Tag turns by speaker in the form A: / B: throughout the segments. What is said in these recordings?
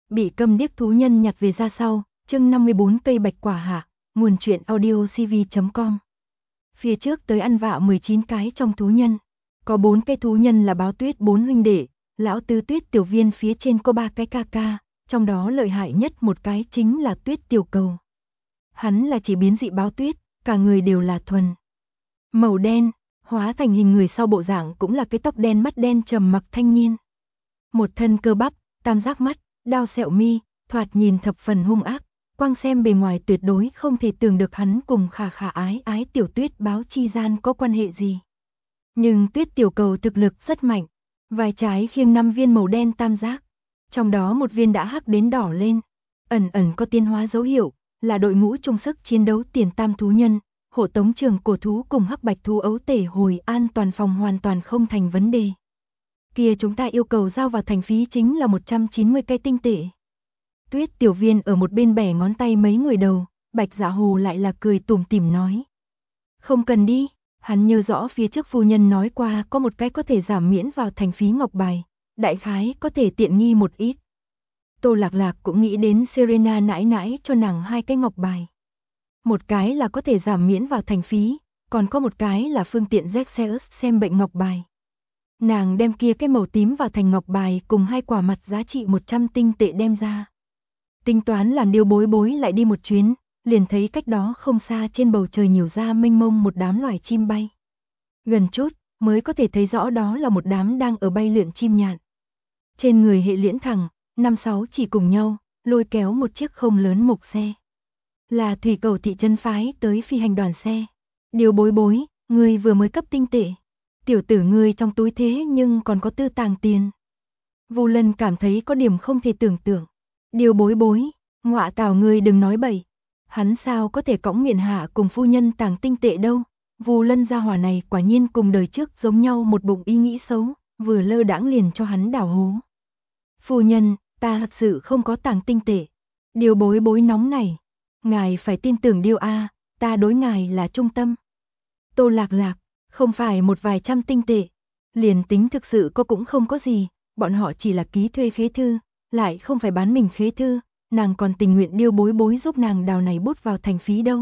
A: Bị câm điếc thú nhân nhặt về ra sau, chương 54 cây bạch quả hạ, nguồn truyện audio cv.com. Phía trước tới ăn vạ 19 cái trong thú nhân. Có 4 cây thú nhân là Báo Tuyết 4 huynh đệ, lão Tứ Tuyết Tiểu Viên phía trên có 3 cái ca ca, trong đó lợi hại nhất một cái chính là Tuyết Tiểu Cầu. Hắn là chỉ biến dị Báo Tuyết, cả người đều là thuần màu đen, hóa thành hình người sau bộ dạng cũng là cái tóc đen mắt đen trầm mặc thanh niên. Một thân cơ bắp, tam giác mắt, đao sẹo mi, thoạt nhìn thập phần hung ác, quang xem bề ngoài tuyệt đối không thể tưởng được hắn cùng khả khả ái ái Tiểu Tuyết Báo chi gian có quan hệ gì. Nhưng Tuyết Tiểu Cầu thực lực rất mạnh, vai trái khiêng 5 viên màu đen tam giác, trong đó một viên đã hắc đến đỏ lên, ẩn ẩn có tiến hóa dấu hiệu, là đội ngũ chung sức chiến đấu tiền tam thú nhân, hộ tống trường cổ thú cùng hắc bạch thú ấu tể hồi an toàn phòng hoàn toàn không thành vấn đề. Kia chúng ta yêu cầu giao vào thành phí chính là 190 cây tinh tệ. Tuyết Tiểu Viên ở một bên bẻ ngón tay mấy người đầu, Bạch Dạ Hồ lại là cười tủm tỉm nói. Không cần đi, hắn nhớ rõ phía trước phu nhân nói qua có một cái có thể giảm miễn vào thành phí ngọc bài, đại khái có thể tiện nghi một ít. Tô Lạc Lạc cũng nghĩ đến Serena nãi nãi cho nàng 2 cái ngọc bài. Một cái là có thể giảm miễn vào thành phí, còn có một cái là phương tiện Zexeus xem bệnh ngọc bài. Nàng đem kia cái màu tím vào thành ngọc bài cùng 2 quả mặt giá trị 100 tinh tệ đem ra. Tính toán làm Điêu Bối Bối lại đi một chuyến, liền thấy cách đó không xa trên bầu trời nhiều ra mênh mông một đám loài chim bay. Gần chút, mới có thể thấy rõ đó là một đám đang ở bay lượn chim nhạn. Trên người hệ liễn thẳng, 5-6 chỉ cùng nhau, lôi kéo một chiếc không lớn mộc xe. Là thủy cầu thị trấn phái tới phi hành đoàn xe. Điêu Bối Bối, ngươi vừa mới cấp tinh tệ. Tiểu tử ngươi trong túi thế nhưng còn có tư tàng tiền. Vu Lân cảm thấy có điểm không thể tưởng tượng. Điêu Bối Bối, ngọa tào ngươi đừng nói bậy. Hắn sao có thể cõng miệng hạ cùng phu nhân tàng tinh tệ đâu. Vu Lân gia hỏa này quả nhiên cùng đời trước giống nhau một bụng ý nghĩ xấu, vừa lơ đãng liền cho hắn đào hố. Phu nhân, ta thật sự không có tàng tinh tệ. Điêu Bối Bối nóng này. Ngài phải tin tưởng Điêu A, ta đối ngài là trung tâm. Tô Lạc Lạc, không phải một vài trăm tinh tệ, liền tính thực sự có cũng không có gì, bọn họ chỉ là ký thuê khế thư, lại không phải bán mình khế thư, nàng còn tình nguyện Điêu Bối Bối giúp nàng đào này bút vào thành phí đâu.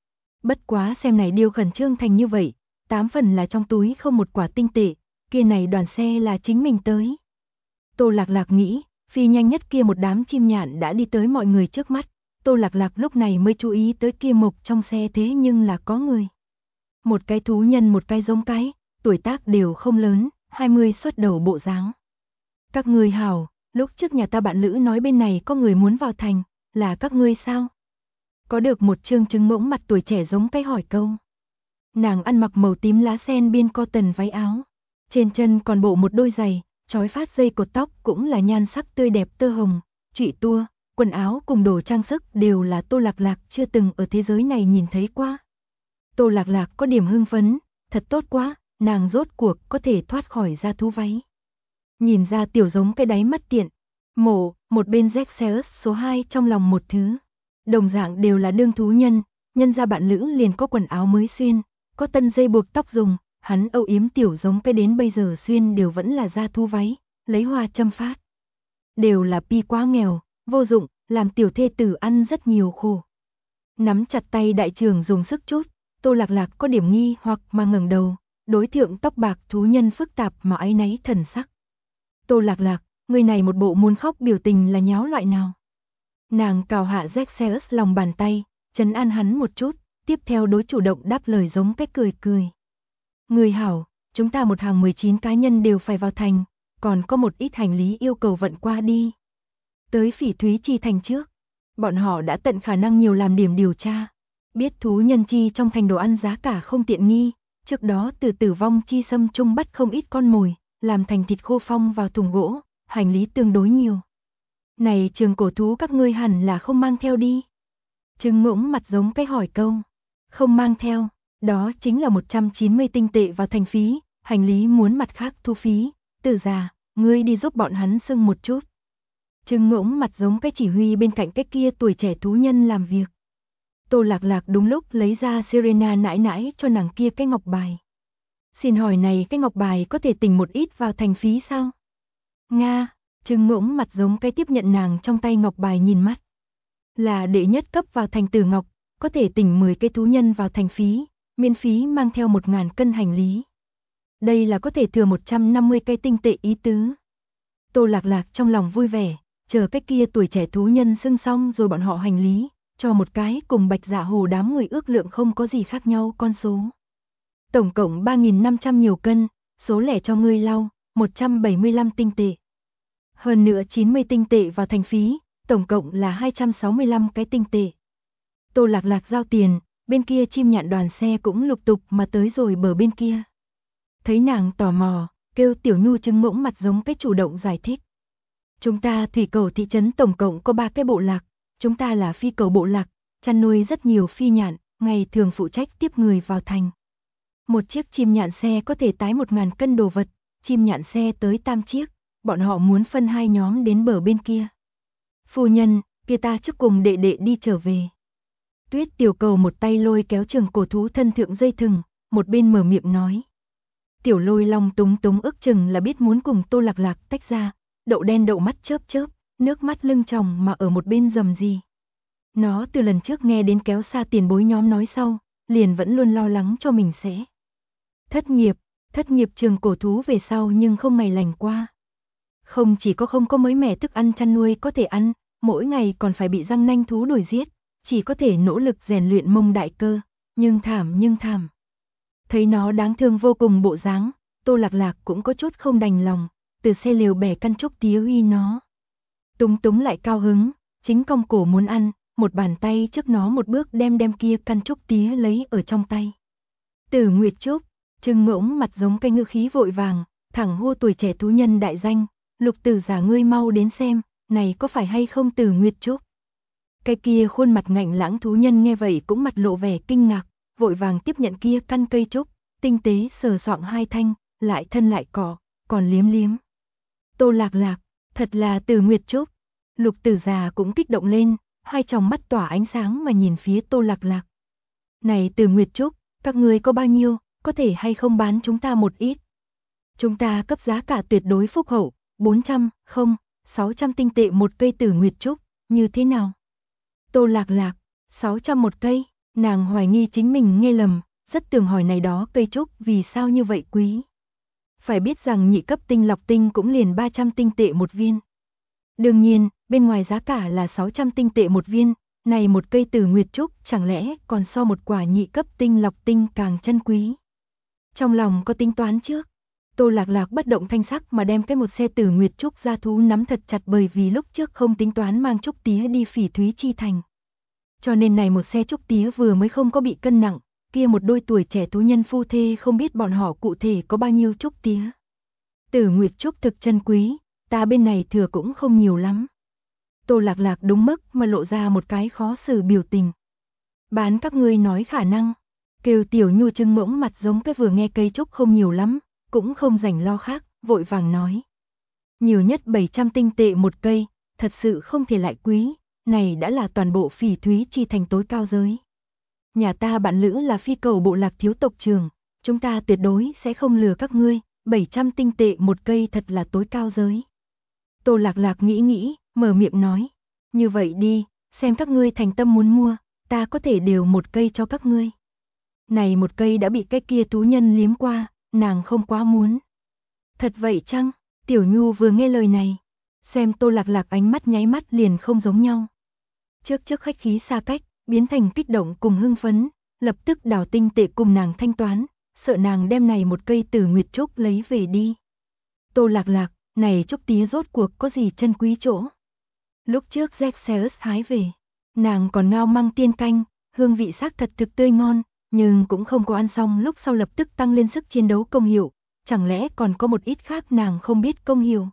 A: Bất quá xem này Điêu khẩn trương thành như vậy, 8 phần là trong túi không một quả tinh tệ, kia này đoàn xe là chính mình tới. Tô Lạc Lạc nghĩ, phi nhanh nhất kia một đám chim nhạn đã đi tới mọi người trước mắt, Tô Lạc Lạc lúc này mới chú ý tới kia mộc trong xe thế nhưng là có người. Một cái thú nhân một cái giống cái, tuổi tác đều không lớn, 20 xuất đầu bộ dáng. Các ngươi hảo, lúc trước nhà ta bạn lữ nói bên này có người muốn vào thành, là các ngươi sao? Có được một trương trứng ngỗng mặt tuổi trẻ giống cái hỏi câu. Nàng ăn mặc màu tím lá sen biên cotton váy áo, trên chân còn bộ một đôi giày, trói phát dây cột tóc cũng là nhan sắc tươi đẹp tơ hồng, trụy tua, quần áo cùng đồ trang sức đều là Tô Lạc Lạc chưa từng ở thế giới này nhìn thấy qua. Tô Lạc Lạc có điểm hưng phấn, thật tốt quá, nàng rốt cuộc có thể thoát khỏi ra thú váy. Nhìn ra tiểu giống cái đáy mắt tiện, mổ, một bên Zexeus số 2 trong lòng một thứ. Đồng dạng đều là đương thú nhân, nhân ra bạn lữ liền có quần áo mới xuyên, có tân dây buộc tóc dùng, hắn âu yếm tiểu giống cái đến bây giờ xuyên đều vẫn là da thú váy, lấy hoa châm phát. Đều là pi quá nghèo, vô dụng, làm tiểu thê tử ăn rất nhiều khổ. Nắm chặt tay đại trưởng dùng sức chút, Tô Lạc Lạc có điểm nghi hoặc mà ngẩng đầu, đối thượng tóc bạc thú nhân phức tạp mà áy náy thần sắc. Tô Lạc Lạc, người này một bộ muốn khóc biểu tình là nháo loại nào? Nàng cào hạ Zexeus lòng bàn tay, trấn an hắn một chút, tiếp theo đối chủ động đáp lời giống cách cười cười. Người hảo, chúng ta một hàng 19 cá nhân đều phải vào thành, còn có một ít hành lý yêu cầu vận qua đi. Tới Phỉ Thúy Chi thành trước, bọn họ đã tận khả năng nhiều làm điểm điều tra. Biết thú nhân chi trong thành đồ ăn giá cả không tiện nghi, trước đó từ Tử Vong Chi Sâm Trung bắt không ít con mồi, làm thành thịt khô phong vào thùng gỗ, hành lý tương đối nhiều. Này trường cổ thú các ngươi hẳn là không mang theo đi. Trừng Ngỗng mặt giống cái hỏi câu. Không mang theo, đó chính là 190 tinh tệ vào thành phí, hành lý muốn mặt khác thu phí, Tử già, ngươi đi giúp bọn hắn xưng một chút. Trừng Ngỗng mặt giống cái chỉ huy bên cạnh cái kia tuổi trẻ thú nhân làm việc. Tô Lạc Lạc đúng lúc lấy ra Serena nãi nãi cho nàng kia cái ngọc bài. Xin hỏi này cái ngọc bài có thể tỉnh một ít vào thành phí sao? Nga, Trưng Ngỗng mặt giống cái tiếp nhận nàng trong tay ngọc bài nhìn mắt. Là đệ nhất cấp vào thành Tử Ngọc, có thể tỉnh 10 cây thú nhân vào thành phí, miễn phí mang theo 1000 cân hành lý. Đây là có thể thừa 150 cây tinh tệ ý tứ. Tô Lạc Lạc trong lòng vui vẻ, chờ cái kia tuổi trẻ thú nhân xưng xong rồi bọn họ hành lý, cho một cái cùng Bạch Dạ Hồ đám người ước lượng không có gì khác nhau con số. Tổng cộng 3500 nhiều cân, số lẻ cho ngươi lau, 175 tinh tệ. Hơn nữa 90 tinh tệ vào thành phí, tổng cộng là 265 cái tinh tệ. Tô Lạc Lạc giao tiền, bên kia chim nhạn đoàn xe cũng lục tục mà tới rồi bờ bên kia. Thấy nàng tò mò, kêu Tiểu Nhu Trưng Ngỗng mặt giống cái chủ động giải thích. Chúng ta thủy cầu thị trấn tổng cộng có 3 cái bộ lạc, chúng ta là phi cầu bộ lạc, chăn nuôi rất nhiều phi nhạn, ngày thường phụ trách tiếp người vào thành. Một chiếc chim nhạn xe có thể tái 1000 cân đồ vật, chim nhạn xe tới 8 chiếc, bọn họ muốn phân 2 nhóm đến bờ bên kia. Phu nhân, kia ta trước cùng đệ đệ đi trở về. Tuyết Tiểu Cầu một tay lôi kéo trường cổ thú thân thượng dây thừng, một bên mở miệng nói. Tiểu Lôi Long túng túng ước chừng là biết muốn cùng Tô Lạc Lạc tách ra, đậu đen đậu mắt chớp chớp, nước mắt lưng tròng mà ở một bên rầm rì. Nó từ lần trước nghe đến kéo xa tiền bối nhóm nói sau, liền vẫn luôn lo lắng cho mình sẽ thất nghiệp trường cổ thú về sau nhưng không ngày lành qua. Không chỉ có không có mới mẻ thức ăn chăn nuôi có thể ăn, mỗi ngày còn phải bị răng nanh thú đuổi giết, chỉ có thể nỗ lực rèn luyện mông đại cơ, nhưng thảm. Thấy nó đáng thương vô cùng bộ dáng, Tô Lạc Lạc cũng có chút không đành lòng, từ xe lều bẻ căn trúc tía uy nó. Túng lại cao hứng, chính cong cổ muốn ăn, một bàn tay trước nó một bước đem kia căn trúc tía lấy ở trong tay. Tử Nguyệt Trúc, Trưng Ngỗng mặt giống cây ngư khí vội vàng, thẳng hô tuổi trẻ thú nhân đại danh, Lục tử giả ngươi mau đến xem, này có phải hay không Tử Nguyệt Trúc. Cái kia khuôn mặt ngạnh lãng thú nhân nghe vậy cũng mặt lộ vẻ kinh ngạc, vội vàng tiếp nhận kia căn cây trúc, tinh tế sờ soạng 2 thanh, lại thân lại cỏ, còn liếm. Tô Lạc Lạc, thật là Tử Nguyệt Trúc. Lục tử già cũng kích động lên, hai tròng mắt tỏa ánh sáng mà nhìn phía Tô Lạc Lạc. Này Tử Nguyệt Trúc, các ngươi có bao nhiêu, có thể hay không bán chúng ta một ít? Chúng ta cấp giá cả tuyệt đối phúc hậu, 400, không, 600 tinh tệ một cây Tử Nguyệt Trúc, như thế nào? Tô Lạc Lạc, 600 một cây, nàng hoài nghi chính mình nghe lầm, rất tưởng hỏi này đó cây trúc vì sao như vậy quý. Phải biết rằng nhị cấp tinh lọc tinh cũng liền 300 tinh tệ một viên. Đương nhiên, bên ngoài giá cả là 600 tinh tệ một viên, này một cây Tử Nguyệt Trúc chẳng lẽ còn so một quả nhị cấp tinh lọc tinh càng chân quý. Trong lòng có tính toán trước, Tô Lạc Lạc bất động thanh sắc mà đem cái một xe Tử Nguyệt Trúc gia thú nắm thật chặt bởi vì lúc trước không tính toán mang trúc tía đi Phỉ Thúy Chi Thành. Cho nên này một xe trúc tía vừa mới không có bị cân nặng, kia một đôi tuổi trẻ thú nhân phu thê không biết bọn họ cụ thể có bao nhiêu trúc tía. Tử Nguyệt Trúc thực chân quý, ta bên này thừa cũng không nhiều lắm. Tô Lạc Lạc đúng mức mà lộ ra một cái khó xử biểu tình. Bán các ngươi nói khả năng, kêu Tiểu Nhu Trưng Ngỗng mặt giống cái vừa nghe cây trúc không nhiều lắm, cũng không rảnh lo khác, vội vàng nói. Nhiều nhất 700 tinh tệ một cây, thật sự không thể lại quý, này đã là toàn bộ Phỉ Thúy Chi Thành tối cao giới. Nhà ta bạn lữ là phi cầu bộ lạc thiếu tộc trưởng, chúng ta tuyệt đối sẽ không lừa các ngươi, 700 tinh tệ một cây thật là tối cao giới. Tô Lạc Lạc nghĩ, mở miệng nói, như vậy đi, xem các ngươi thành tâm muốn mua, ta có thể đều một cây cho các ngươi. Này một cây đã bị cái kia thú nhân liếm qua, nàng không quá muốn. Thật vậy chăng? Tiểu Nhu vừa nghe lời này, xem Tô Lạc Lạc ánh mắt nháy mắt liền không giống nhau. Trước khách khí xa cách, biến thành kích động cùng hưng phấn, lập tức đảo tinh tệ cùng nàng thanh toán, sợ nàng đem này một cây Tử Nguyệt Trúc lấy về đi. Tô Lạc Lạc, này trúc tía rốt cuộc có gì chân quý chỗ? Lúc trước Zexeus hái về, nàng còn ngao măng tiên canh, hương vị xác thật thực tươi ngon, nhưng cũng không có ăn xong lúc sau lập tức tăng lên sức chiến đấu công hiệu, chẳng lẽ còn có một ít khác nàng không biết công hiệu.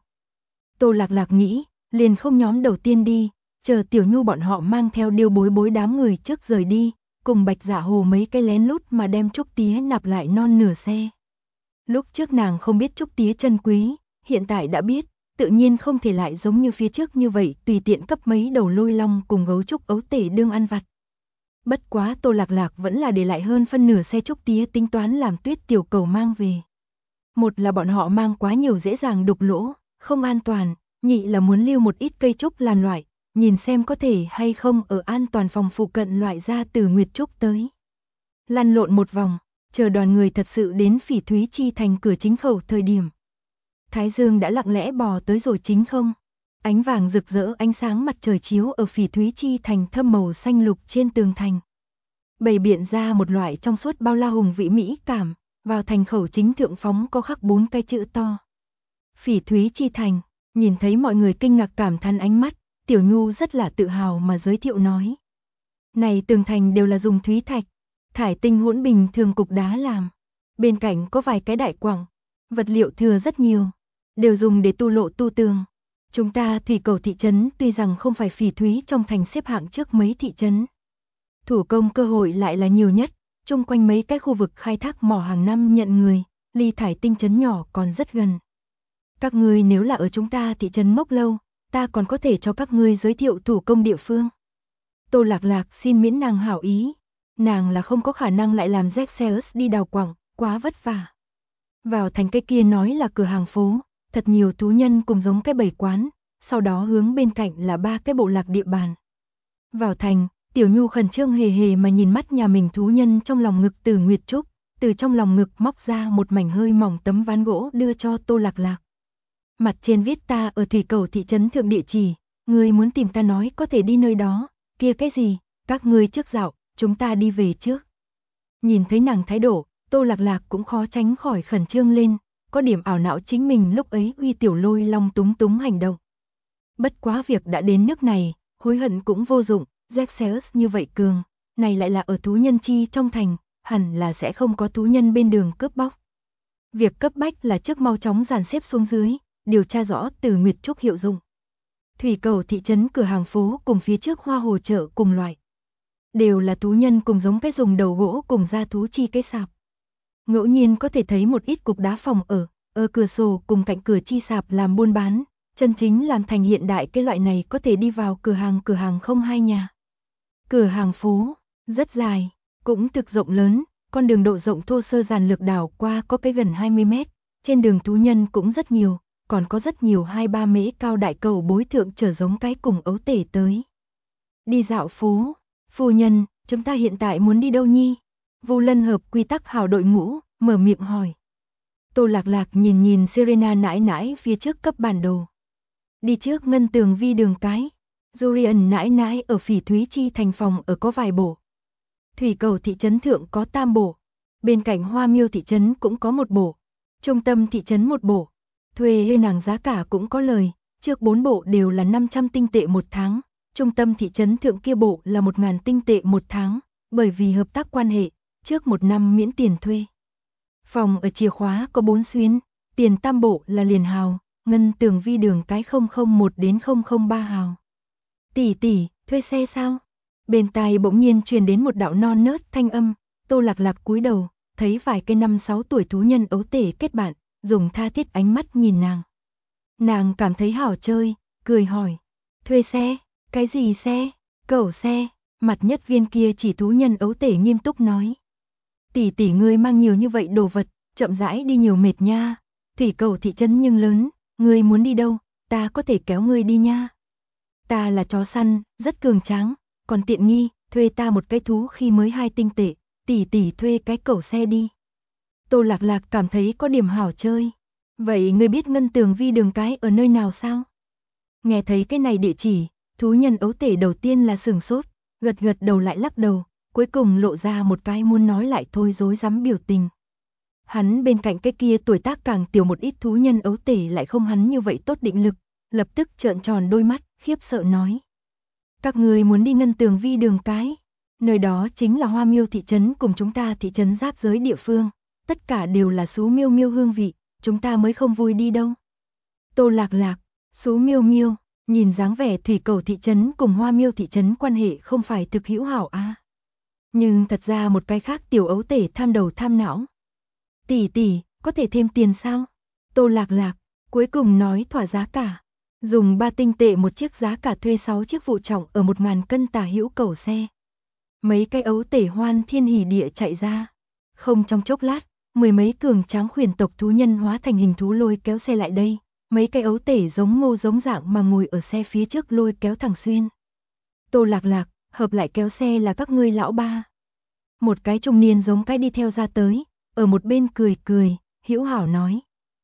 A: Tô Lạc Lạc nghĩ, liền không nhóm đầu tiên đi, chờ Tiểu Nhu bọn họ mang theo Điêu Bối đám người trước rời đi, cùng Bạch Dạ Hồ mấy cái lén lút mà đem trúc tía nạp lại non nửa xe. Lúc trước nàng không biết trúc tía chân quý, hiện tại đã biết, tự nhiên không thể lại giống như phía trước như vậy tùy tiện cấp mấy đầu lôi long cùng gấu trúc ấu tể đương ăn vặt. Bất quá Tô Lạc Lạc vẫn là để lại hơn phân nửa xe trúc tía tính toán làm Tuyết Tiểu Cầu mang về. Một là bọn họ mang quá nhiều dễ dàng đục lỗ, không an toàn, nhị là muốn lưu một ít cây trúc làm loại, nhìn xem có thể hay không ở an toàn phòng phụ cận loại ra từ Nguyệt Trúc tới. Lăn lộn một vòng, chờ đoàn người thật sự đến Phỉ Thúy Chi Thành cửa chính khẩu thời điểm. Thái dương đã lặng lẽ bò tới rồi chính không. Ánh vàng rực rỡ ánh sáng mặt trời chiếu ở Phỉ Thúy Chi Thành thâm màu xanh lục trên tường thành. Bày biện ra một loại trong suốt bao la hùng vĩ mỹ cảm, vào thành khẩu chính thượng phóng có khắc 4 cái chữ to. Phỉ Thúy Chi Thành, nhìn thấy mọi người kinh ngạc cảm thán ánh mắt, Tiểu Nhu rất là tự hào mà giới thiệu nói. Này tường thành đều là dùng thúy thạch, thải tinh hỗn bình thường cục đá làm. Bên cạnh có vài cái đại quặng, vật liệu thừa rất nhiều, đều dùng để tu lộ tu tường. Chúng ta Thủy Cầu thị trấn tuy rằng không phải Phỉ Thúy trong thành xếp hạng trước mấy thị trấn. Thủ công cơ hội lại là nhiều nhất, chung quanh mấy cái khu vực khai thác mỏ hàng năm nhận người, ly thải tinh trấn nhỏ còn rất gần. Các ngươi nếu là ở chúng ta thị trấn ngốc lâu, ta còn có thể cho các ngươi giới thiệu thủ công địa phương. Tô Lạc Lạc xin miễn nàng hảo ý, nàng là không có khả năng lại làm Zexeus đi đào quặng, quá vất vả. Vào thành cái kia nói là cửa hàng phố, thật nhiều thú nhân cùng giống cái bầy quán, sau đó hướng bên cạnh là 3 cái bộ lạc địa bàn. Vào thành, Tiểu Nhu khẩn trương hề hề mà nhìn mắt nhà mình thú nhân trong lòng ngực Từ Nguyệt Trúc, từ trong lòng ngực móc ra một mảnh hơi mỏng tấm ván gỗ đưa cho Tô Lạc Lạc. Mặt trên viết ta ở Thủy Cầu thị trấn thượng địa chỉ, ngươi muốn tìm ta nói có thể đi nơi đó, kia cái gì, các ngươi trước dạo, chúng ta đi về trước. Nhìn thấy nàng thái độ, Tô Lạc Lạc cũng khó tránh khỏi khẩn trương lên, có điểm ảo não chính mình lúc ấy uy tiểu lôi long túng túng hành động. Bất quá việc đã đến nước này, hối hận cũng vô dụng, Zexeus như vậy cường, này lại là ở thú nhân chi trong thành, hẳn là sẽ không có thú nhân bên đường cướp bóc. Việc cấp bách là trước mau chóng dàn xếp xuống dưới, điều tra rõ Từ Nguyệt Trúc hiệu dụng. Thủy Cầu thị trấn cửa hàng phố cùng phía trước Hoa Hồ chợ cùng loại. Đều là thú nhân cùng giống cái dùng đầu gỗ cùng ra thú chi cái sạp. Ngẫu nhiên có thể thấy một ít cục đá phòng ở cửa sổ cùng cạnh cửa chi sạp làm buôn bán, chân chính làm thành hiện đại cái loại này có thể đi vào cửa hàng không hai nhà. Cửa hàng phố, rất dài, cũng thực rộng lớn, con đường độ rộng thô sơ giản lược đảo qua có cái gần 20 mét, trên đường thú nhân cũng rất nhiều, còn có rất nhiều 2-3 mễ cao đại cầu bối thượng trở giống cái cùng ấu tể tới. Đi dạo phố, phu nhân, chúng ta hiện tại muốn đi đâu nhi? Vu Lân hợp quy tắc hào đội ngũ, mở miệng hỏi. Tô Lạc Lạc nhìn nhìn Serena nãi nãi phía trước cấp bản đồ. Đi trước Ngân Tường Vi đường cái. Dorian nãi nãi ở Phỉ Thúy Chi thành phòng ở có vài bộ. Thủy Cầu thị trấn thượng có 3 bộ. Bên cạnh Hoa Miêu thị trấn cũng có 1 bộ. Trung tâm thị trấn 1 bộ. Thuê nàng giá cả cũng có lời. Trước 4 bộ đều là 500 tinh tệ 1 tháng. Trung tâm thị trấn thượng kia bộ là 1.000 tinh tệ 1 tháng. Bởi vì hợp tác quan hệ, trước 1 năm miễn tiền thuê. Phòng ở chìa khóa có 4 xuyến. Tiền tam bộ là liền hào. Ngân Tường Vi đường cái 001 đến 003 hào. Tỷ tỷ, thuê xe sao? Bên tai bỗng nhiên truyền đến một đạo non nớt thanh âm, Tô Lạc Lạc cúi đầu, thấy vài cái 5-6 tuổi thú nhân ấu tể kết bạn, dùng tha thiết ánh mắt nhìn nàng. Nàng cảm thấy hảo chơi, cười hỏi, thuê xe, cái gì xe, cẩu xe, mặt nhất viên kia chỉ thú nhân ấu tể nghiêm túc nói. Tỷ tỷ ngươi mang nhiều như vậy đồ vật, chậm rãi đi nhiều mệt nha, Thủy Cầu thị trấn nhưng lớn, ngươi muốn đi đâu, ta có thể kéo ngươi đi nha. Ta là chó săn, rất cường tráng, còn tiện nghi, thuê ta một cái thú khi mới 2 tinh tệ, tỷ tỷ thuê cái cẩu xe đi. Tô Lạc Lạc cảm thấy có điểm hảo chơi. Vậy ngươi biết Ngân Tường Vi đường cái ở nơi nào sao? Nghe thấy cái này địa chỉ, thú nhân ấu tể đầu tiên là sửng sốt, gật gật đầu lại lắc đầu, cuối cùng lộ ra một cái muốn nói lại thôi rối rắm biểu tình. Hắn bên cạnh cái kia tuổi tác càng tiểu một ít thú nhân ấu tể lại không hắn như vậy tốt định lực, lập tức trợn tròn đôi mắt, khiếp sợ nói. Các người muốn đi Ngân Tường Vi đường cái, nơi đó chính là Hoa Miêu thị trấn cùng chúng ta thị trấn giáp giới địa phương, tất cả đều là sú miêu miêu hương vị, chúng ta mới không vui đi đâu. Tô Lạc Lạc, sú miêu miêu, nhìn dáng vẻ Thủy Cầu thị trấn cùng Hoa Miêu thị trấn quan hệ không phải thực hữu hảo a. Nhưng thật ra một cái khác tiểu ấu tể tham đầu tham não. Tỷ tỷ, có thể thêm tiền sao? Tô Lạc Lạc, cuối cùng nói thỏa giá cả. Dùng 3 tinh tệ một chiếc giá cả thuê 6 chiếc vụ trọng ở 1.000 cân tả hữu cẩu xe. Mấy cái ấu tể hoan thiên hỉ địa chạy ra. Không trong chốc lát, 10 mấy cường tráng khuyển tộc thú nhân hóa thành hình thú lôi kéo xe lại đây. mấy cái ấu tể giống mô giống dạng mà ngồi ở xe phía trước lôi kéo thằng Xuyên. Tô Lạc Lạc, hợp lại kéo xe là các ngươi lão ba. Một cái trung niên giống cái đi theo ra tới, ở một bên cười cười, hữu hảo nói.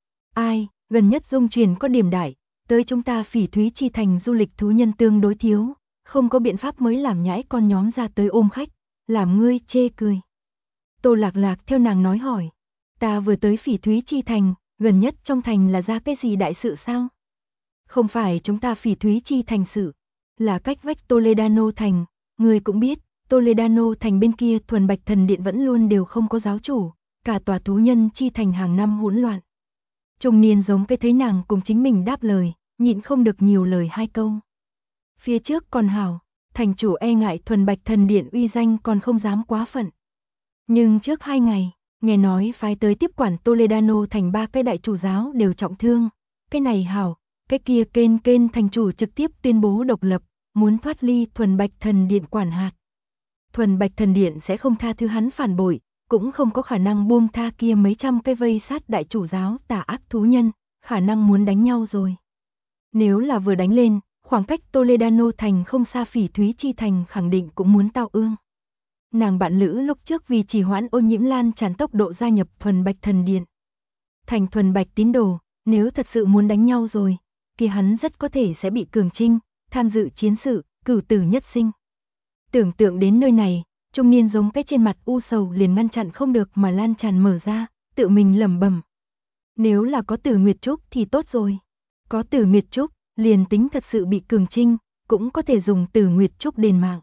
A: Ai, gần nhất dung truyền có điểm đại, tới chúng ta Phỉ Thúy Chi Thành du lịch thú nhân tương đối thiếu, không có biện pháp mới làm nhãi con nhóm ra tới ôm khách, làm ngươi chê cười. Tô Lạc Lạc theo nàng nói hỏi, ta vừa tới Phỉ Thúy Chi Thành, gần nhất trong thành là ra cái gì đại sự sao? Không phải chúng ta Phỉ Thúy Chi Thành sự, là cách vách Toledano Thành, ngươi cũng biết, Toledano Thành bên kia Thuần Bạch Thần Điện vẫn luôn đều không có giáo chủ, cả tòa thú nhân chi thành hàng năm hỗn loạn. Trung niên giống cái thấy nàng cùng chính mình đáp lời, nhịn không được nhiều lời hai câu. Phía trước còn hảo, thành chủ e ngại Thuần Bạch Thần Điện uy danh còn không dám quá phận. Nhưng trước 2 ngày, nghe nói phái tới tiếp quản Toledano Thành 3 cái đại chủ giáo đều trọng thương, cái này hảo, cái kia kên thành chủ trực tiếp tuyên bố độc lập, muốn thoát ly Thuần Bạch Thần Điện quản hạt. Thuần Bạch Thần Điện sẽ không tha thứ hắn phản bội, cũng không có khả năng buông tha kia mấy trăm cái vây sát đại chủ giáo tà ác thú nhân, khả năng muốn đánh nhau rồi. Nếu là vừa đánh lên, khoảng cách Toledano Thành không xa Phỉ Thúy Chi Thành khẳng định cũng muốn tao ương. Nàng bạn lữ lúc trước vì trì hoãn ô nhiễm lan tràn tốc độ gia nhập Thuần Bạch Thần Điện. Thành Thuần Bạch tín đồ, nếu thật sự muốn đánh nhau rồi, kia hắn rất có thể sẽ bị cường trinh, tham dự chiến sự, cửu tử nhất sinh. Tưởng tượng đến nơi này, trung niên giống cái trên mặt u sầu liền ngăn chặn không được mà lan tràn mở ra, tự mình lẩm bẩm. Nếu là có Tử Nguyệt Trúc thì tốt rồi. Có Tử Nguyệt Trúc, liền tính thật sự bị cường trinh, cũng có thể dùng Tử Nguyệt Trúc đền mạng.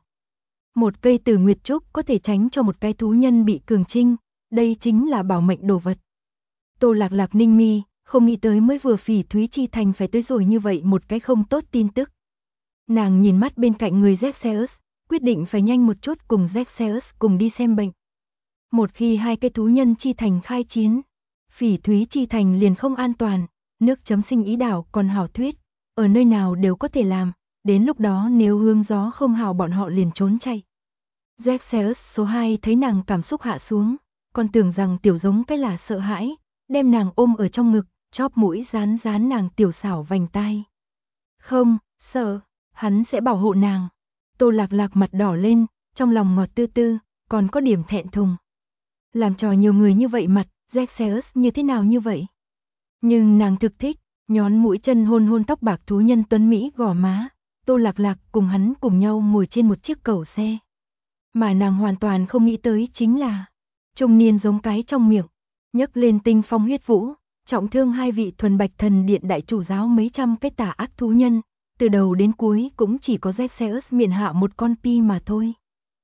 A: Một cây Tử Nguyệt Trúc có thể tránh cho một cái thú nhân bị cường trinh, đây chính là bảo mệnh đồ vật. Tô Lạc Lạc ninh mi, không nghĩ tới mới vừa Phỉ Thúy Chi Thành phải tới rồi như vậy một cái không tốt tin tức. Nàng nhìn mắt bên cạnh người Zexeus, quyết định phải nhanh một chút cùng Zexeus cùng đi xem bệnh. Một khi hai cái thú nhân chi thành khai chiến, Phỉ Thúy Chi Thành liền không an toàn, nước chấm sinh ý đảo còn hảo thuyết, ở nơi nào đều có thể làm, đến lúc đó nếu hương gió không hảo bọn họ liền trốn chạy. Zexeus số 2 thấy nàng cảm xúc hạ xuống, còn tưởng rằng tiểu giống cái là sợ hãi, đem nàng ôm ở trong ngực, chóp mũi dán dán nàng tiểu xảo vành tai. Không, sợ, hắn sẽ bảo hộ nàng. Tô Lạc Lạc mặt đỏ lên, trong lòng ngọt tư tư, còn có điểm thẹn thùng. Làm trò nhiều người như vậy mặt, Zexeus như thế nào như vậy? Nhưng nàng thực thích, nhón mũi chân hôn hôn tóc bạc thú nhân tuấn Mỹ gò má, Tô Lạc Lạc cùng hắn cùng nhau ngồi trên một chiếc cẩu xe. Mà nàng hoàn toàn không nghĩ tới chính là, trung niên giống cái trong miệng, nhấc lên tinh phong huyết vũ, trọng thương 2 vị Thuần Bạch Thần Điện đại chủ giáo mấy trăm cái tà ác thú nhân. Từ đầu đến cuối cũng chỉ có Zexeus miệng hạ một con pi mà thôi.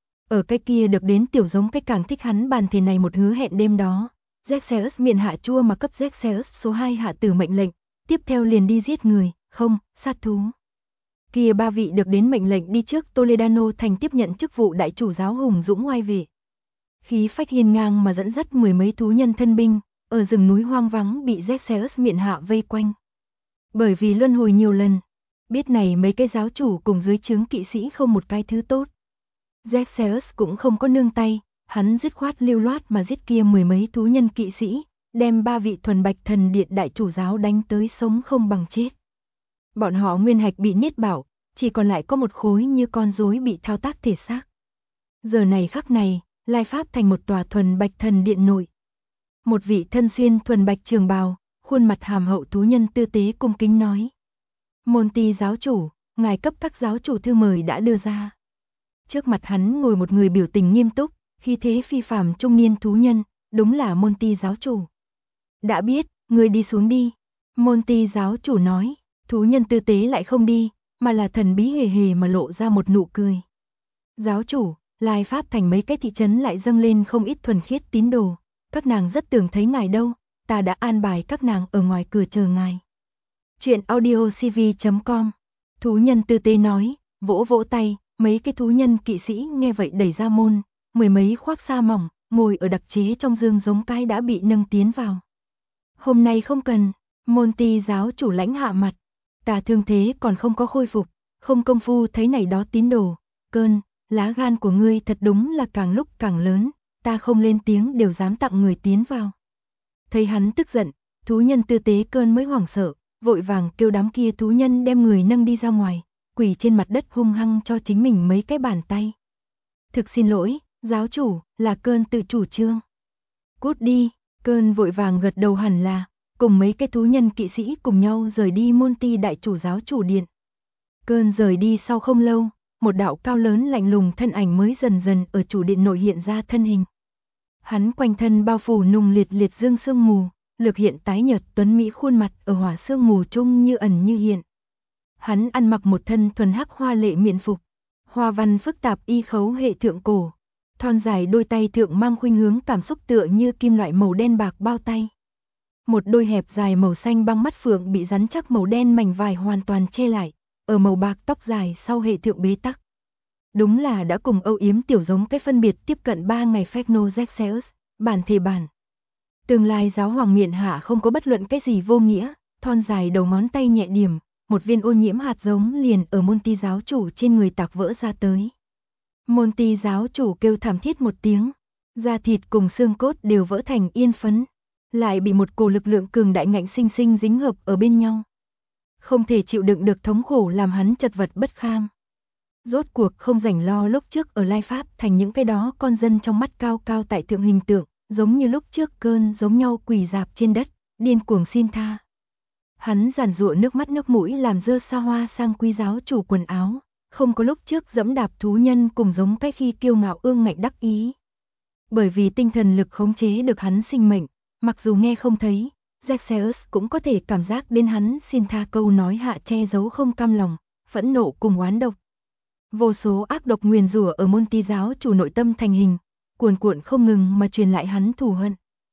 A: Ở cái kia được đến tiểu giống cái càng thích hắn bàn thể này một hứa hẹn đêm đó. Zexeus miệng hạ chua mà cấp Zexeus số 2 hạ tử mệnh lệnh, tiếp theo liền đi giết người, không, sát thú. Kia 3 vị được đến mệnh lệnh đi trước Toledano Thành tiếp nhận chức vụ đại chủ giáo hùng dũng oai vệ. Khí phách hiên ngang mà dẫn dắt 10 mấy thú nhân thân binh, ở rừng núi hoang vắng bị Zexeus miệng hạ vây quanh. Bởi vì luân hồi nhiều lần, biết này mấy cái giáo chủ cùng dưới trướng kỵ sĩ không một cái thứ tốt. Zexeus cũng không có nương tay, hắn dứt khoát lưu loát mà giết kia 10 mấy thú nhân kỵ sĩ, đem 3 vị Thuần Bạch Thần Điện đại chủ giáo đánh tới sống không bằng chết. Bọn họ nguyên hạch bị niết bảo, chỉ còn lại có một khối như con rối bị thao tác thể xác. Giờ này khắc này, lai pháp thành một tòa Thuần Bạch Thần Điện nội. Một vị thân xuyên thuần bạch trường bào, khuôn mặt hàm hậu thú nhân tư tế cung kính nói. Monty giáo chủ, ngài cấp các giáo chủ thư mời đã đưa ra. Trước mặt hắn ngồi một người biểu tình nghiêm túc, khí thế phi phàm trung niên thú nhân, đúng là Monty giáo chủ. Đã biết, người đi xuống đi. Monty giáo chủ nói, thú nhân tư tế lại không đi, mà là thần bí hề hề mà lộ ra một nụ cười. Giáo chủ, lai pháp thành mấy cái thị trấn lại dâng lên không ít thuần khiết tín đồ. Các nàng rất tưởng thấy ngài đâu, ta đã an bài các nàng ở ngoài cửa chờ ngài. Chuyện audiocv.com. Thú nhân tư tế nói, vỗ vỗ tay, mấy cái thú nhân kỵ sĩ nghe vậy đẩy ra môn, 10 mấy khoác sa mỏng, ngồi ở đặc chế trong giường giống cái đã bị nâng tiến vào. Hôm nay không cần, Monty giáo chủ lãnh hạ mặt, ta thương thế còn không có khôi phục, không công phu thấy này đó tín đồ, cơn, lá gan của ngươi thật đúng là càng lúc càng lớn, ta không lên tiếng đều dám tặng người tiến vào. Thấy hắn tức giận, thú nhân tư tế cơn mới hoảng sợ, vội vàng kêu đám kia thú nhân đem người nâng đi ra ngoài, quỳ trên mặt đất hung hăng cho chính mình mấy cái bàn tay. Thực xin lỗi, giáo chủ, là Cơn tự chủ trương. Cút đi, Cơn vội vàng gật đầu, hẳn là, cùng mấy cái thú nhân kỵ sĩ cùng nhau rời đi Monty đại chủ giáo chủ điện. Cơn rời đi sau không lâu, một đạo cao lớn lạnh lùng thân ảnh mới dần dần ở chủ điện nội hiện ra thân hình. Hắn quanh thân bao phủ nùng liệt liệt dương sương mù, lược hiện tái nhợt tuấn mỹ khuôn mặt ở hỏa sương mù chung như ẩn như hiện. Hắn ăn mặc một thân thuần hắc hoa lệ miện phục, hoa văn phức tạp y khấu hệ thượng cổ, thon dài đôi tay thượng mang khuynh hướng cảm xúc tựa như kim loại màu đen bạc bao tay. Một đôi hẹp dài màu xanh băng mắt phượng bị rắn chắc màu đen mảnh vải hoàn toàn che lại, ở màu bạc tóc dài sau hệ thượng bế tắc. Đúng là đã cùng âu yếm tiểu giống cái phân biệt tiếp cận 3 ngày Phecnozexeus, bản thể bản. Tương lai giáo hoàng miện hạ không có bất luận cái gì vô nghĩa, thon dài đầu ngón tay nhẹ điểm, một viên ô nhiễm hạt giống liền ở Monty giáo chủ trên người tạc vỡ ra tới. Monty giáo chủ kêu thảm thiết một tiếng, da thịt cùng xương cốt đều vỡ thành yên phấn, lại bị một cổ lực lượng cường đại ngạnh sinh sinh dính hợp ở bên nhau. Không thể chịu đựng được thống khổ làm hắn chật vật bất kham. Rốt cuộc không rảnh lo lúc trước ở Lai Pháp thành những cái đó con dân trong mắt cao cao tại thượng hình tượng, giống như lúc trước Cơn giống nhau quỳ dạp trên đất, điên cuồng xin tha. Hắn giàn giụa nước mắt nước mũi làm dơ xa hoa sang quý giáo chủ quần áo, không có lúc trước dẫm đạp thú nhân cùng giống cái khi kiêu ngạo ương ngạnh đắc ý. Bởi vì tinh thần lực khống chế được hắn sinh mệnh, mặc dù nghe không thấy, Zexeus cũng có thể cảm giác đến hắn xin tha câu nói hạ che giấu không cam lòng, phẫn nộ cùng oán độc. Vô số ác độc nguyền rủa ở Monty giáo chủ nội tâm thành hình, cuồn cuộn không ngừng mà truyền lại hắn thù hận.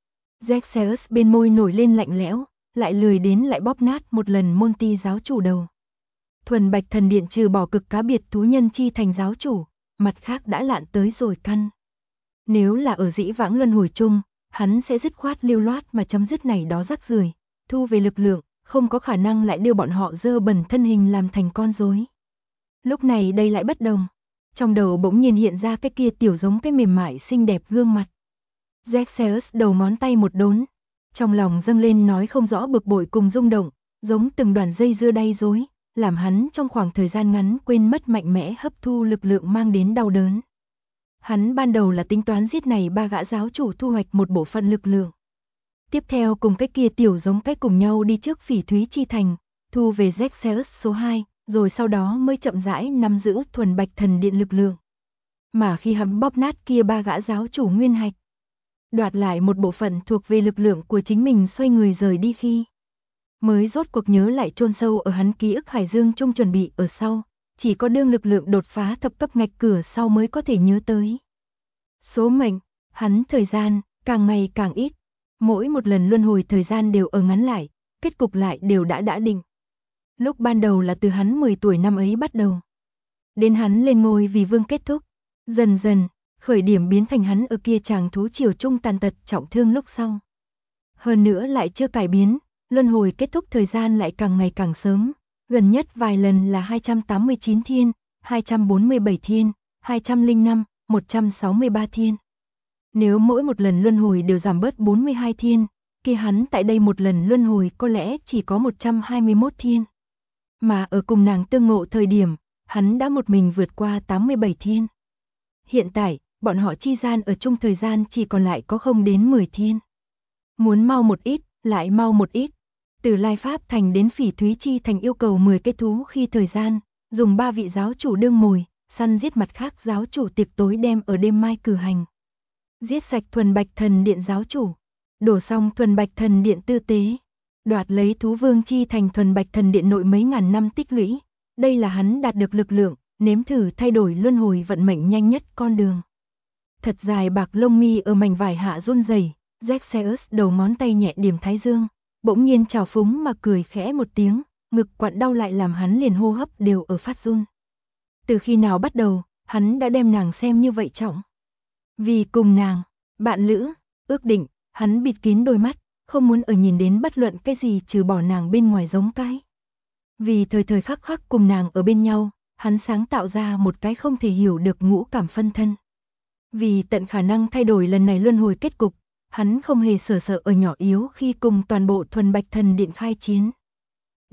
A: Zexeus bên môi nổi lên lạnh lẽo, lại lười đến lại bóp nát một lần Monty giáo chủ đầu. Thuần Bạch Thần Điện trừ bỏ cực cá biệt thú nhân chi thành giáo chủ, mặt khác đã lạn tới rồi căn. Nếu là ở dĩ vãng luân hồi chung, hắn sẽ dứt khoát lưu loát mà chấm dứt này đó rắc rưởi, thu về lực lượng, không có khả năng lại đưa bọn họ dơ bẩn thân hình làm thành con rối. Lúc này đây lại bất đồng, trong đầu bỗng nhiên hiện ra cái kia tiểu giống cái mềm mại xinh đẹp gương mặt. Zexeus đầu ngón tay một đốn, trong lòng dâng lên nói không rõ bực bội cùng rung động, giống từng đoàn dây dưa đay rối, làm hắn trong khoảng thời gian ngắn quên mất mạnh mẽ hấp thu lực lượng mang đến đau đớn. Hắn ban đầu là tính toán giết này 3 gã giáo chủ thu hoạch một bộ phận lực lượng. Tiếp theo cùng cái kia tiểu giống cái cùng nhau đi trước Phỉ Thúy Chi Thành, thu về Zexeus số 2, rồi sau đó mới chậm rãi nắm giữ Thuần Bạch Thần Điện lực lượng. Mà khi hắn bóp nát kia 3 gã giáo chủ nguyên hạch, đoạt lại một bộ phận thuộc về lực lượng của chính mình xoay người rời đi khi, mới rốt cuộc nhớ lại chôn sâu ở hắn ký ức hải dương chung chuẩn bị ở sau, chỉ có đương lực lượng đột phá thập cấp ngạch cửa sau mới có thể nhớ tới. Số mệnh, hắn thời gian, càng ngày càng ít, mỗi một lần luân hồi thời gian đều ở ngắn lại, kết cục lại đều đã định. Lúc ban đầu là từ hắn 10 tuổi năm ấy bắt đầu, đến hắn lên ngôi vì vương kết thúc, dần dần, khởi điểm biến thành hắn ở kia chàng thú triều trung tàn tật trọng thương lúc sau. Hơn nữa lại chưa cải biến, luân hồi kết thúc thời gian lại càng ngày càng sớm, gần nhất vài lần là 289 thiên, 247 thiên, 205, 163 thiên. Nếu mỗi một lần luân hồi đều giảm bớt 42 thiên, kia hắn tại đây một lần luân hồi có lẽ chỉ có 121 thiên. Mà ở cùng nàng tương ngộ thời điểm, hắn đã một mình vượt qua 87 thiên. Hiện tại, bọn họ chi gian ở chung thời gian chỉ còn lại có không đến 10 thiên. Muốn mau một ít, lại mau một ít. Từ Lai Pháp Thành đến Phỉ Thúy Chi Thành yêu cầu 10 cái thú khi thời gian, dùng 3 vị giáo chủ đương mồi, săn giết mặt khác giáo chủ tiệc tối đem ở đêm mai cử hành. Giết sạch Thuần Bạch Thần Điện giáo chủ, đổ xong Thuần Bạch Thần Điện tư tế, đoạt lấy thú vương chi thành Thuần Bạch Thần Điện nội mấy ngàn năm tích lũy, đây là hắn đạt được lực lượng, nếm thử thay đổi luân hồi vận mệnh nhanh nhất con đường. Thật dài bạc lông mi ở mảnh vải hạ run rẩy, Zexeus đầu ngón tay nhẹ điểm thái dương, bỗng nhiên trào phúng mà cười khẽ một tiếng, ngực quặn đau lại làm hắn liền hô hấp đều ở phát run. Từ khi nào bắt đầu, hắn đã đem nàng xem như vậy trọng. Vì cùng nàng, bạn lữ, ước định, hắn bịt kín đôi mắt, không muốn ở nhìn đến bất luận cái gì trừ bỏ nàng bên ngoài giống cái. Vì thời thời khắc khắc cùng nàng ở bên nhau, hắn sáng tạo ra một cái không thể hiểu được ngũ cảm phân thân. Vì tận khả năng thay đổi lần này luân hồi kết cục, hắn không hề sợ ở nhỏ yếu khi cùng toàn bộ Thuần Bạch Thần Điện khai chiến.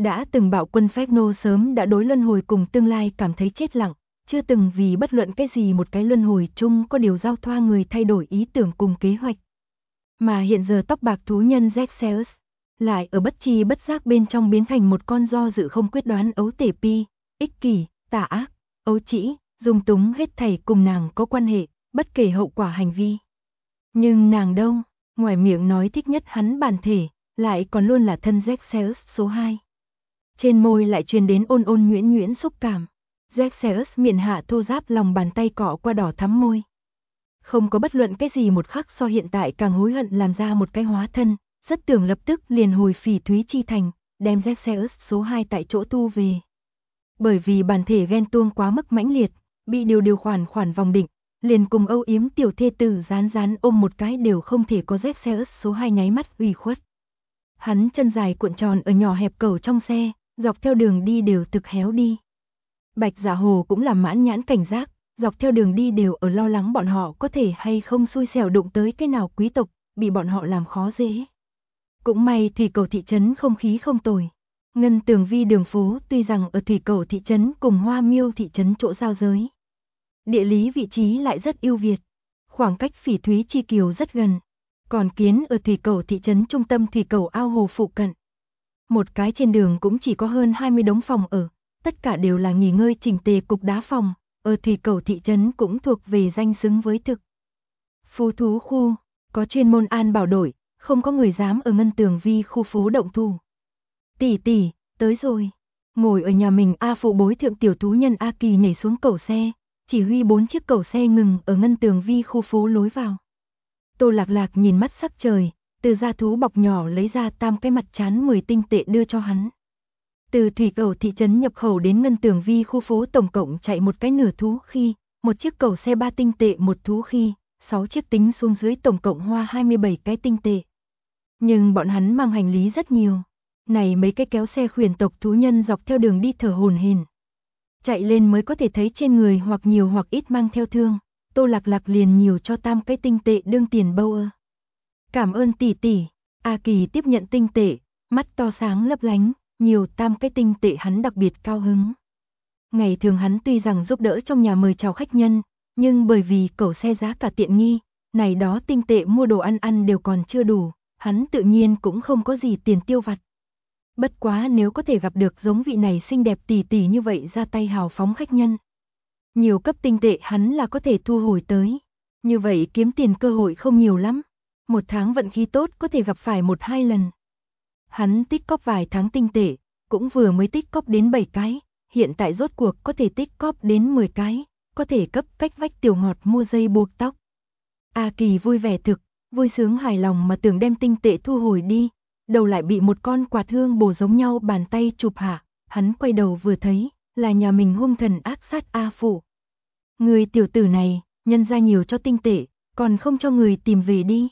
A: Đã từng bạo quân Phách-nô sớm đã đối luân hồi cùng tương lai cảm thấy chết lặng, chưa từng vì bất luận cái gì một cái luân hồi chung có điều giao thoa người thay đổi ý tưởng cùng kế hoạch. Mà hiện giờ tóc bạc thú nhân Zexeus lại ở bất tri bất giác bên trong biến thành một con do dự không quyết đoán ấu tể pi, ích kỷ, tà ác, ấu trĩ, dung túng hết thảy cùng nàng có quan hệ, bất kể hậu quả hành vi. Nhưng nàng đâu, ngoài miệng nói thích nhất hắn bản thể, lại còn luôn là thân Zexeus số 2. Trên môi lại truyền đến ôn ôn nhuyễn nhuyễn xúc cảm. Zexeus miệng hạ thô ráp lòng bàn tay cọ qua đỏ thắm môi. Không có bất luận cái gì một khắc so hiện tại càng hối hận làm ra một cái hóa thân, rất tưởng lập tức liền hồi Phỉ Thúy Chi Thành, đem Zexeus số 2 tại chỗ tu về. Bởi vì bản thể ghen tuông quá mức mãnh liệt, bị điều khoản vòng định, liền cùng âu yếm tiểu thê tử rán ôm một cái đều không thể có Zexeus số 2 nháy mắt ủy khuất. Hắn chân dài cuộn tròn ở nhỏ hẹp cầu trong xe, dọc theo đường đi đều thực héo đi. Bạch Dạ Hồ cũng là mãn nhãn cảnh giác, dọc theo đường đi đều ở lo lắng bọn họ có thể hay không xui xẻo đụng tới cái nào quý tộc, bị bọn họ làm khó dễ. Cũng may Thủy Cầu thị trấn không khí không tồi. Ngân Tường Vi đường phố tuy rằng ở Thủy Cầu thị trấn cùng Hoa Miêu thị trấn chỗ giao giới. Địa lý vị trí lại rất ưu việt, khoảng cách Phỉ Thúy Chi Kiều rất gần. Còn kiến ở Thủy Cầu thị trấn trung tâm Thủy Cầu ao hồ phụ cận. Một cái trên đường cũng chỉ có hơn 20 đống phòng ở, tất cả đều là nghỉ ngơi chỉnh tề cục đá phòng, ở Thủy Cầu thị trấn cũng thuộc về danh xứng với thực. Phú thú khu, có chuyên môn an bảo đội, không có người dám ở Ngân Tường Vi khu phố động thủ. Tỷ, tới rồi. Ngồi ở nhà mình A Phụ bối thượng tiểu thú nhân A Kỳ nhảy xuống cầu xe, chỉ huy 4 chiếc cầu xe ngừng ở Ngân Tường Vi khu phố lối vào. Tô Lạc Lạc nhìn mắt sắc trời, từ da thú bọc nhỏ lấy ra tam cái mặt trán 10 tinh tệ đưa cho hắn. Từ Thủy Cầu thị trấn nhập khẩu đến Ngân Tường Vi khu phố tổng cộng chạy một cái nửa thú khi, một chiếc cầu xe 3 tinh tệ một thú khi, 6 chiếc tính xuống dưới tổng cộng hoa 27 cái tinh tệ. Nhưng bọn hắn mang hành lý rất nhiều. Này mấy cái kéo xe khuyển tộc thú nhân dọc theo đường đi thở hổn hển. Chạy lên mới có thể thấy trên người hoặc nhiều hoặc ít mang theo thương. Tô Lạc Lạc liền nhiều cho tam cái tinh tệ đương tiền bâu ơ. Cảm ơn tỷ. A Kỳ tiếp nhận tinh tệ, mắt to sáng lấp lánh, nhiều tam cái tinh tệ hắn đặc biệt cao hứng. Ngày thường hắn tuy rằng giúp đỡ trong nhà mời chào khách nhân, nhưng bởi vì cẩu xe giá cả tiện nghi, này đó tinh tệ mua đồ ăn đều còn chưa đủ, hắn tự nhiên cũng không có gì tiền tiêu vặt. Bất quá nếu có thể gặp được giống vị này xinh đẹp tỷ như vậy ra tay hào phóng khách nhân. Nhiều cấp tinh tệ hắn là có thể thu hồi tới. Như vậy kiếm tiền cơ hội không nhiều lắm. Một tháng vận khí tốt có thể gặp phải 1-2 lần. Hắn tích cóp vài tháng tinh tệ, cũng vừa mới tích cóp đến 7 cái, hiện tại rốt cuộc có thể tích cóp đến 10 cái, có thể cấp cách vách tiểu ngọt mua dây buộc tóc. A Kỳ vui vẻ thực, vui sướng hài lòng mà tưởng đem tinh tệ thu hồi đi, đầu lại bị một con quạt hương bổ giống nhau bàn tay chụp hạ, hắn quay đầu vừa thấy, là nhà mình hung thần ác sát A Phụ. Người tiểu tử này, nhân ra nhiều cho tinh tệ, còn không cho người tìm về đi.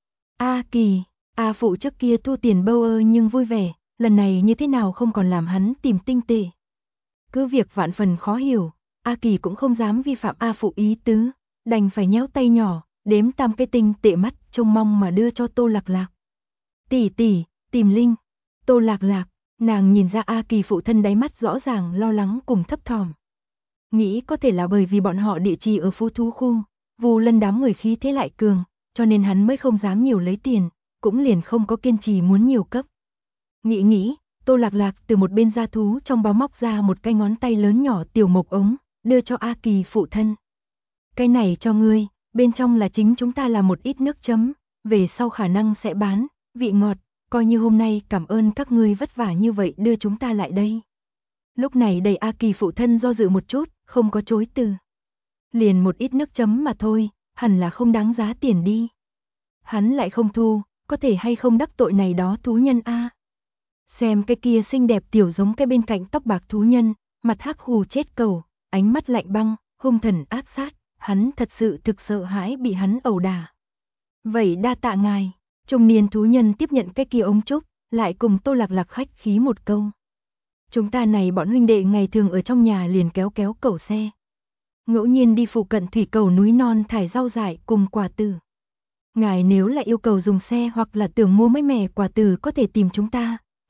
A: A Kỳ, A Phụ trước kia thu tiền bâu ơ nhưng vui vẻ, lần này như thế nào không còn làm hắn tìm tinh tệ. Cứ việc vạn phần khó hiểu, A Kỳ cũng không dám vi phạm A Phụ ý tứ, đành phải nhéo tay nhỏ, đếm tam cái tinh tệ mắt trông mong mà đưa cho Tô Lạc Lạc. Tỷ, tìm Linh. Tô Lạc Lạc, nàng nhìn ra A Kỳ phụ thân đáy mắt rõ ràng lo lắng cùng thấp thỏm. Nghĩ có thể là bởi vì bọn họ địa chỉ ở Phú Thú khu, Vu Lân đám người khí thế lại cường, cho nên hắn mới không dám nhiều lấy tiền, cũng liền không có kiên trì muốn nhiều cấp. Nghĩ, Tô Lạc Lạc từ một bên da thú trong bao móc ra một cái ngón tay lớn nhỏ tiểu mộc ống, đưa cho A Kỳ phụ thân. Cái này cho ngươi, bên trong là chính chúng ta làm một ít nước chấm, về sau khả năng sẽ bán, vị ngọt, coi như hôm nay cảm ơn các ngươi vất vả như vậy đưa chúng ta lại đây. Lúc này đầy A Kỳ phụ thân do dự một chút, không có chối từ. Liền một ít nước chấm mà thôi, hẳn là không đáng giá tiền đi. Hắn lại không thu, có thể hay không đắc tội này đó thú nhân a. Xem cái kia xinh đẹp tiểu giống cái bên cạnh tóc bạc thú nhân, mặt hắc hù chết cầu, ánh mắt lạnh băng, hung thần ác sát, hắn thật sự thực sợ hãi bị hắn ẩu đả. Vậy đa tạ ngài. Trung niên thú nhân tiếp nhận cái kia ống trúc, lại cùng Tô Lạc Lạc khách khí một câu. Chúng ta này bọn huynh đệ ngày thường ở trong nhà liền kéo cẩu xe. Ngẫu nhiên đi phụ cận thủy cầu núi non thải rau dại cùng quả tử. Ngài nếu là yêu cầu dùng xe hoặc là tưởng mua mấy mẻ quả tử có thể tìm chúng ta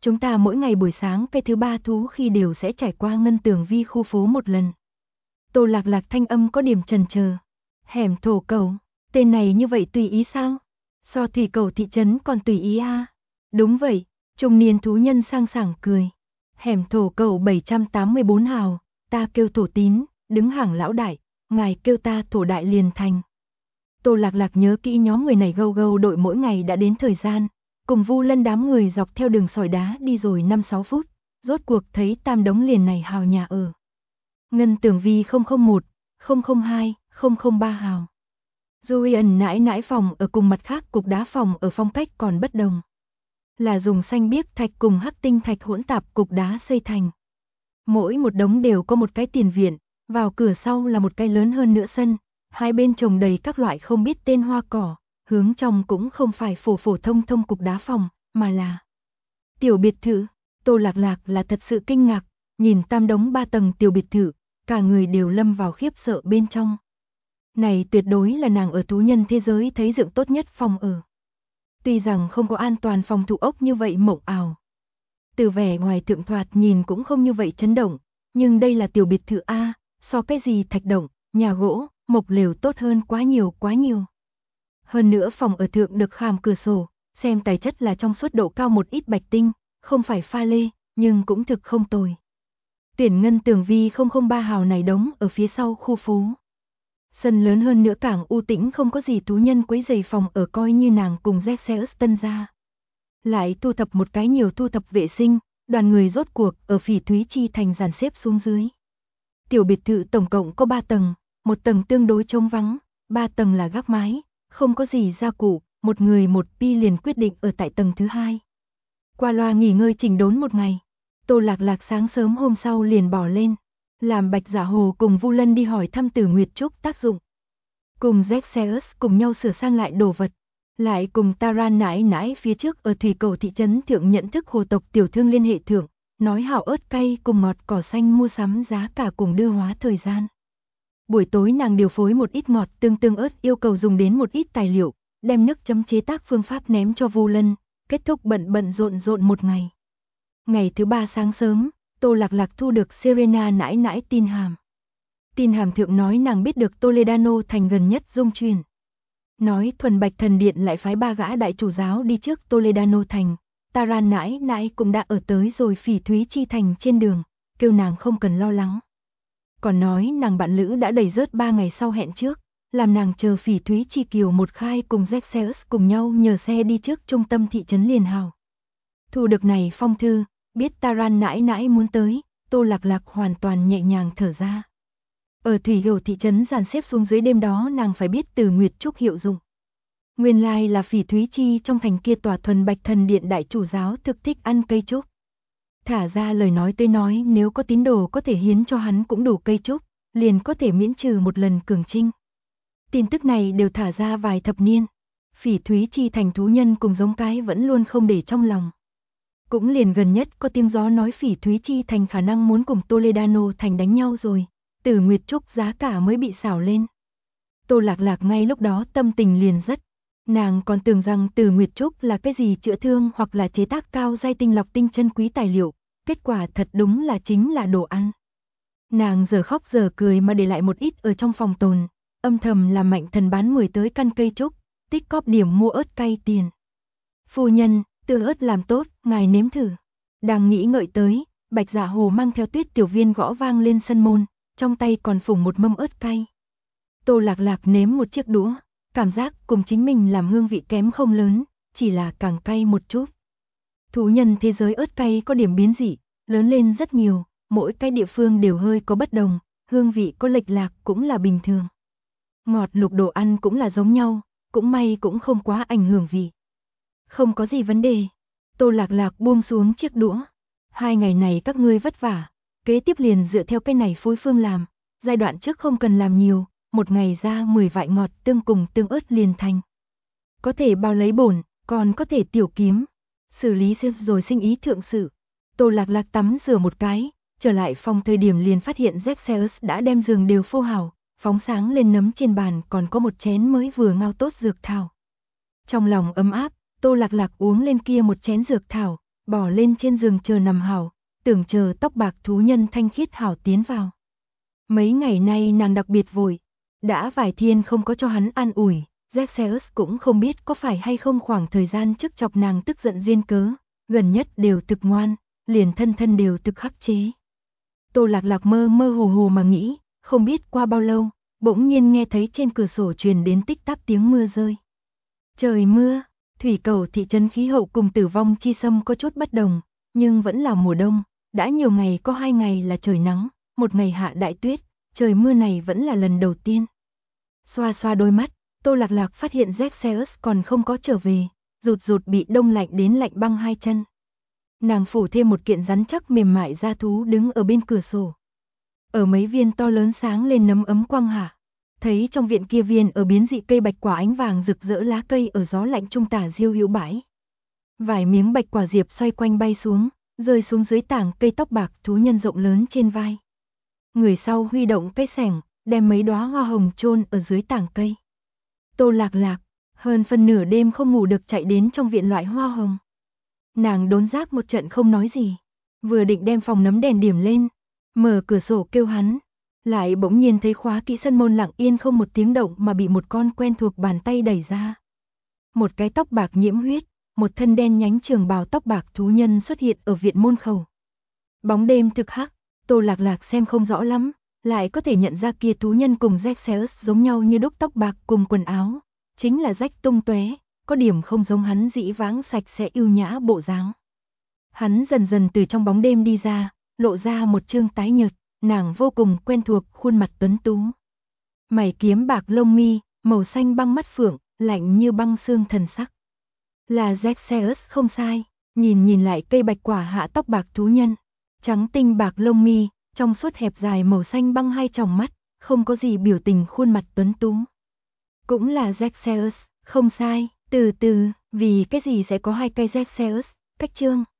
A: Chúng ta mỗi ngày buổi sáng cái thứ ba thú khi đều sẽ trải qua Ngân Tường Vi khu phố một lần. Tô Lạc Lạc thanh âm có điểm chần chờ. Hẻm thổ cầu, tên này như vậy tùy ý sao? So thủy cầu thị trấn còn tùy ý à? Đúng vậy, trung niên thú nhân sang sảng cười. Hẻm thổ cầu 784 hào, ta kêu thổ tín, đứng hàng lão đại, ngài kêu ta thổ đại liền thành. Tô Lạc Lạc nhớ kỹ nhóm người này gâu gâu đội mỗi ngày đã đến thời gian, cùng Vu Lân đám người dọc theo đường sỏi đá đi rồi 5-6 phút, rốt cuộc thấy tam đống liền này hào nhà ở. Ngân Tường Vi 001, 002, 003 hào. Julian nãi nãi phòng ở cùng mặt khác cục đá phòng ở phong cách còn bất đồng. Là dùng xanh biếc thạch cùng hắc tinh thạch hỗn tạp cục đá xây thành. Mỗi một đống đều có một cái tiền viện, vào cửa sau là một cái lớn hơn nữa sân, hai bên trồng đầy các loại không biết tên hoa cỏ, hướng trong cũng không phải phổ phổ thông thông cục đá phòng, mà là tiểu biệt thự. Tô Lạc Lạc là thật sự kinh ngạc, nhìn tam đống 3 tầng tiểu biệt thự, cả người đều lâm vào khiếp sợ bên trong. Này tuyệt đối là nàng ở thú nhân thế giới thấy dựng tốt nhất phòng ở. Tuy rằng không có an toàn phòng thủ ốc như vậy mộng ảo. Từ vẻ ngoài thượng thoạt nhìn cũng không như vậy chấn động, nhưng đây là tiểu biệt thự A, so cái gì thạch động, nhà gỗ, mộc lều tốt hơn quá nhiều. Hơn nữa phòng ở thượng được khảm cửa sổ, xem tài chất là trong suốt độ cao một ít bạch tinh, không phải pha lê, nhưng cũng thực không tồi. Tuyển Ngân Tường Vi 003 hào này đóng ở phía sau khu phố. Sân lớn hơn nữa càng u tĩnh không có gì thú nhân quấy rầy phòng ở coi như nàng cùng Zexeus tân ra. Lại thu thập một cái nhiều thu thập vệ sinh, đoàn người rốt cuộc ở Phỉ Thúy Chi thành dàn xếp xuống dưới. Tiểu biệt thự tổng cộng có 3 tầng, một tầng tương đối trống vắng, 3 tầng là gác mái, không có gì gia cụ, một người một pi liền quyết định ở tại tầng thứ 2. Qua loa nghỉ ngơi chỉnh đốn một ngày, Tô Lạc Lạc sáng sớm hôm sau liền bỏ lên, làm Bạch Giả Hồ cùng Vu Lân đi hỏi thăm Tử Nguyệt Trúc tác dụng. Cùng Zexeus cùng nhau sửa sang lại đồ vật, lại cùng Taran nãi nãi phía trước ở thủy cầu thị trấn thượng nhận thức hồ tộc tiểu thương liên hệ thượng, nói hảo ớt cay cùng ngọt cỏ xanh mua sắm giá cả cùng đưa hóa thời gian. Buổi tối nàng điều phối một ít ngọt tương ớt yêu cầu dùng đến một ít tài liệu, đem nước chấm chế tác phương pháp ném cho Vu Lân, kết thúc bận rộn một ngày. Ngày thứ 3 sáng sớm, Tô Lạc Lạc thu được Serena nãi nãi tin hàm. Tin hàm thượng nói nàng biết được Toledano thành gần nhất dung truyền. Nói Thuần Bạch Thần Điện lại phái 3 gã đại chủ giáo đi trước Toledano thành, Taran nãi nãi cũng đã ở tới rồi Phỉ Thúy Chi thành trên đường, kêu nàng không cần lo lắng. Còn nói nàng bạn lữ đã đẩy rớt 3 ngày sau hẹn trước, làm nàng chờ Phỉ Thúy Chi kiều một khai cùng Zexeus cùng nhau nhờ xe đi trước trung tâm thị trấn liền hào. Thu được này phong thư, biết Taran nãi nãi muốn tới, Tô Lạc Lạc hoàn toàn nhẹ nhàng thở ra. Ở Thủy Hiểu thị trấn dàn xếp xuống dưới đêm đó nàng phải biết Từ Nguyệt Trúc hiệu dụng. Nguyên lai là Phỉ Thúy Chi trong thành kia tòa Thuần Bạch Thần Điện đại chủ giáo thực thích ăn cây trúc. Thả ra lời nói tới nói nếu có tín đồ có thể hiến cho hắn cũng đủ cây trúc, liền có thể miễn trừ một lần cường trinh. Tin tức này đều thả ra vài thập niên. Phỉ Thúy Chi thành thú nhân cùng giống cái vẫn luôn không để trong lòng. Cũng liền gần nhất có tiếng gió nói Phỉ Thúy Chi thành khả năng muốn cùng Toledano thành đánh nhau rồi, Tử Nguyệt Trúc giá cả mới bị xảo lên. Tô Lạc Lạc ngay lúc đó tâm tình liền rất. Nàng còn tưởng rằng Tử Nguyệt Trúc là cái gì chữa thương hoặc là chế tác cao giai tinh lọc tinh chân quý tài liệu, kết quả thật đúng là chính là đồ ăn. Nàng giờ khóc giờ cười mà để lại một ít ở trong phòng tồn, âm thầm làm Mạnh Thần bán 10 tới căn cây trúc, tích cóp điểm mua ớt cay tiền. Phu nhân, tương ớt làm tốt, ngài nếm thử. Đang nghĩ ngợi tới, Bạch Giả Hồ mang theo Tuyết Tiểu Viên gõ vang lên sân môn, trong tay còn phủng một mâm ớt cay. Tô Lạc Lạc nếm một chiếc đũa, cảm giác cùng chính mình làm hương vị kém không lớn, chỉ là càng cay một chút. Thú nhân thế giới ớt cay có điểm biến dị, lớn lên rất nhiều, mỗi cái địa phương đều hơi có bất đồng, hương vị có lệch lạc cũng là bình thường. Ngọt lục đồ ăn cũng là giống nhau, cũng may cũng không quá ảnh hưởng vị. Không có gì vấn đề. Tô Lạc Lạc buông xuống chiếc đũa. 2 ngày này các ngươi vất vả, kế tiếp liền dựa theo cái này phối phương làm, giai đoạn trước không cần làm nhiều, một ngày ra 10 vại ngọt tương cùng tương ớt liền thành. Có thể bao lấy bổn, còn có thể tiểu kiếm. Xử lý rồi sinh ý thượng sự. Tô Lạc Lạc tắm rửa một cái, trở lại phòng thời điểm liền phát hiện Zexeus đã đem giường đều phô hảo, phóng sáng lên nấm trên bàn còn có một chén mới vừa ngao tốt dược thảo. Trong lòng ấm áp, Tô Lạc Lạc uống lên kia một chén dược thảo, bỏ lên trên giường chờ nằm hảo, tưởng chờ tóc bạc thú nhân thanh khiết hảo tiến vào. Mấy ngày nay nàng đặc biệt vội, đã vài thiên không có cho hắn an ủi, Xerxes cũng không biết có phải hay không khoảng thời gian trước chọc nàng tức giận duyên cớ, gần nhất đều thực ngoan, liền thân thân đều thực khắc chế. Tô Lạc Lạc mơ mơ hồ hồ mà nghĩ, không biết qua bao lâu, bỗng nhiên nghe thấy trên cửa sổ truyền đến tích tắc tiếng mưa rơi. Trời mưa, thủy cầu thị trấn khí hậu cùng Tử Vong Chi Sâm có chút bất đồng, nhưng vẫn là mùa đông, đã nhiều ngày có 2 ngày là trời nắng, một ngày hạ đại tuyết, trời mưa này vẫn là lần đầu tiên. Xoa xoa đôi mắt, Tô Lạc Lạc phát hiện Xerxes còn không có trở về, rụt rụt bị đông lạnh đến lạnh băng hai chân. Nàng phủ thêm một kiện rắn chắc mềm mại da thú đứng ở bên cửa sổ. Ở mấy viên to lớn sáng lên nấm ấm quang hạ, thấy trong viện kia viên ở biến dị cây bạch quả ánh vàng rực rỡ lá cây ở gió lạnh trung tả diêu hữu bãi. Vài miếng bạch quả diệp xoay quanh bay xuống, rơi xuống dưới tảng cây tóc bạc thú nhân rộng lớn trên vai. Người sau huy động cây xẻng, đem mấy đóa hoa hồng chôn ở dưới tảng cây. Tô Lạc Lạc, hơn phân nửa đêm không ngủ được chạy đến trong viện loại hoa hồng. Nàng đốn giác một trận không nói gì, vừa định đem phòng nấm đèn điểm lên, mở cửa sổ kêu hắn, lại bỗng nhiên thấy khóa kỹ sân môn lặng yên không một tiếng động mà bị một con quen thuộc bàn tay đẩy ra. Một cái tóc bạc nhiễm huyết, một thân đen nhánh trường bào tóc bạc thú nhân xuất hiện ở viện môn khẩu. Bóng đêm thực hắc, Tô Lạc Lạc xem không rõ lắm, lại có thể nhận ra kia thú nhân cùng Xerxes giống nhau như đúc, tóc bạc cùng quần áo, chính là rách tung tóe, có điểm không giống hắn dĩ vãng sạch sẽ ưu nhã bộ dáng. Hắn dần dần từ trong bóng đêm đi ra, lộ ra một trương tái nhợt, nàng vô cùng quen thuộc khuôn mặt tuấn tú. Mày kiếm bạc lông mi, màu xanh băng mắt phượng, lạnh như băng xương thần sắc. Là Xerxes không sai, nhìn lại cây bạch quả hạ tóc bạc thú nhân, trắng tinh bạc lông mi, trong suốt hẹp dài màu xanh băng hai tròng mắt, không có gì biểu tình khuôn mặt tuấn tú. Cũng là Xerxes, không sai, từ từ, vì cái gì sẽ có hai cây Xerxes, cách chương.